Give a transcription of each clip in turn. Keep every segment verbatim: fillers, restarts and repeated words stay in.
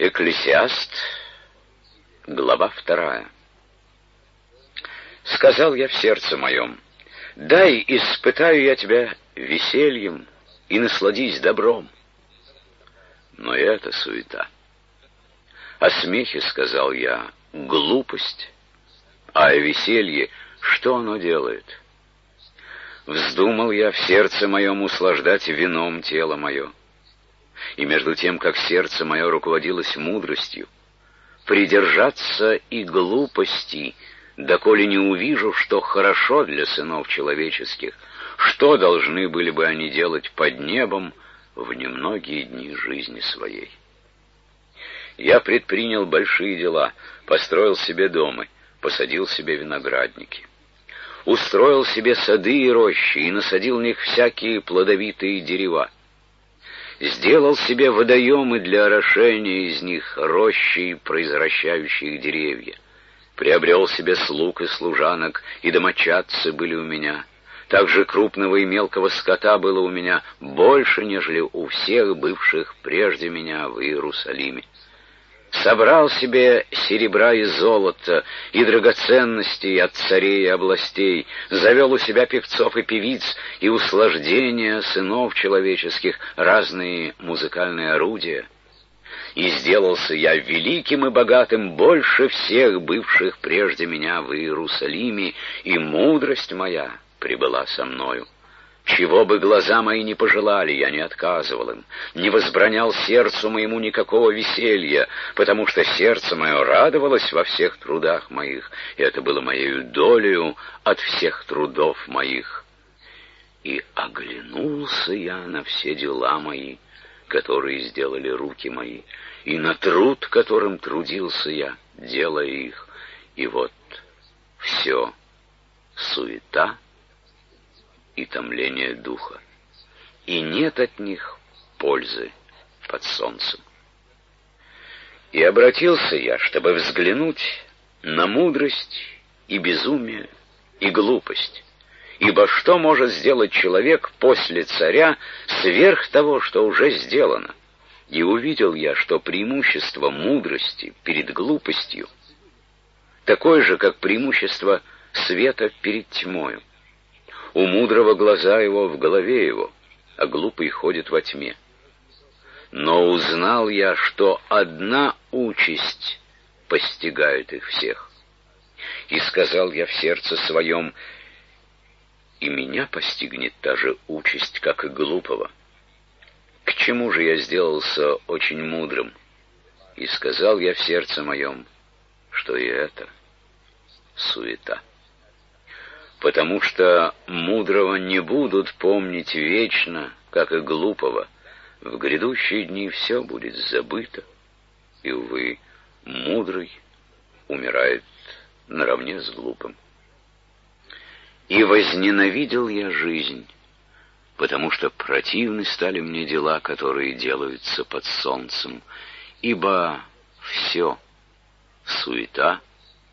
Экклесиаст, глава вторая. Сказал я в сердце моем: дай испытаю я тебя весельем и насладись добром. Но это суета. О смехе сказал я: глупость. А о веселье что оно делает? Вздумал я в сердце моем услаждать вином тело мое. И между тем, как сердце мое руководилось мудростью, придержаться и глупости, доколе не увижу, что хорошо для сынов человеческих, что должны были бы они делать под небом в немногие дни жизни своей. Я предпринял большие дела, построил себе дома, посадил себе виноградники, устроил себе сады и рощи и насадил в них всякие плодовитые дерева. Сделал себе водоемы для орошения из них, рощи, произвращающие деревья. Приобрел себе слуг и служанок, и домочадцы были у меня. Также крупного и мелкого скота было у меня больше, нежели у всех бывших прежде меня в Иерусалиме. Собрал себе серебра и золота, и драгоценностей от царей и областей, завел у себя певцов и певиц, и услаждения сынов человеческих, разные музыкальные орудия. И сделался я великим и богатым больше всех бывших прежде меня в Иерусалиме, и мудрость моя прибыла со мною. Чего бы глаза мои не пожелали, я не отказывал им, не возбранял сердцу моему никакого веселья, потому что сердце мое радовалось во всех трудах моих, и это было моею долею от всех трудов моих. И оглянулся я на все дела мои, которые сделали руки мои, и на труд, которым трудился я, делая их, и вот все суета и томление духа, и нет от них пользы под солнцем. И обратился я, чтобы взглянуть на мудрость и безумие и глупость, ибо что может сделать человек после царя сверх того, что уже сделано? И увидел я, что преимущество мудрости перед глупостью такое же, как преимущество света перед тьмою. У мудрого глаза его в голове его, а глупый ходит во тьме. Но узнал я, что одна участь постигает их всех. И сказал я в сердце своем: и меня постигнет та же участь, как и глупого. К чему же я сделался очень мудрым? И сказал я в сердце моем, что и это суета. Потому что мудрого не будут помнить вечно, как и глупого. В грядущие дни все будет забыто, и, увы, мудрый умирает наравне с глупым. И возненавидел я жизнь, потому что противны стали мне дела, которые делаются под солнцем, ибо все суета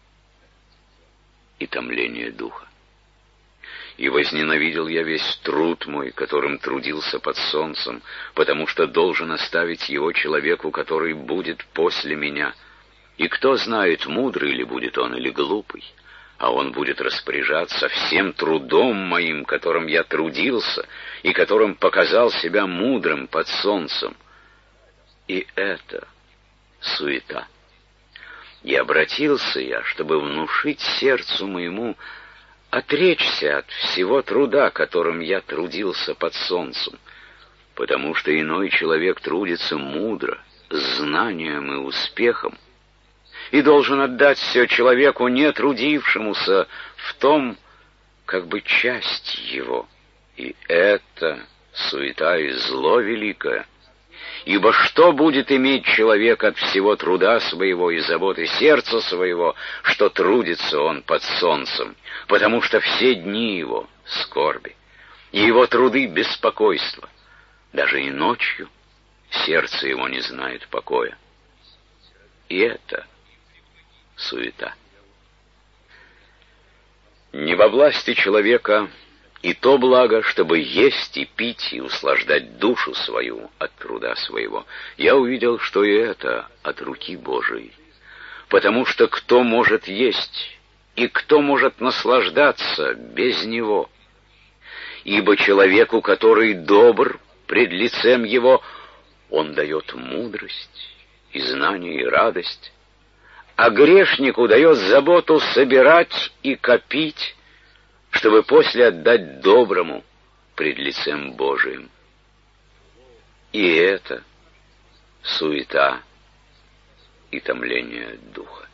и томление духа. И возненавидел я весь труд мой, которым трудился под солнцем, потому что должен оставить его человеку, который будет после меня. И кто знает, мудрый ли будет он или глупый, а он будет распоряжаться всем трудом моим, которым я трудился, и которым показал себя мудрым под солнцем. И это суета. И обратился я, чтобы внушить сердцу моему отречься от всего труда, которым я трудился под солнцем, потому что иной человек трудится мудро, с знанием и успехом, и должен отдать все человеку, не трудившемуся, в том, как бы часть его. И это суета и зло великое. Ибо что будет иметь человек от всего труда своего и заботы сердца своего, что трудится он под солнцем, потому что все дни его скорби, и его труды беспокойства, даже и ночью сердце его не знает покоя. И это суета. Не во власти человека и то благо, чтобы есть и пить и услаждать душу свою от труда своего. Я увидел, что и это от руки Божией, потому что кто может есть и кто может наслаждаться без него? Ибо человеку, который добр пред лицем его, он дает мудрость и знание и радость, а грешнику дает заботу собирать и копить, чтобы после отдать доброму пред лицем Божиим. И это суета и томление духа.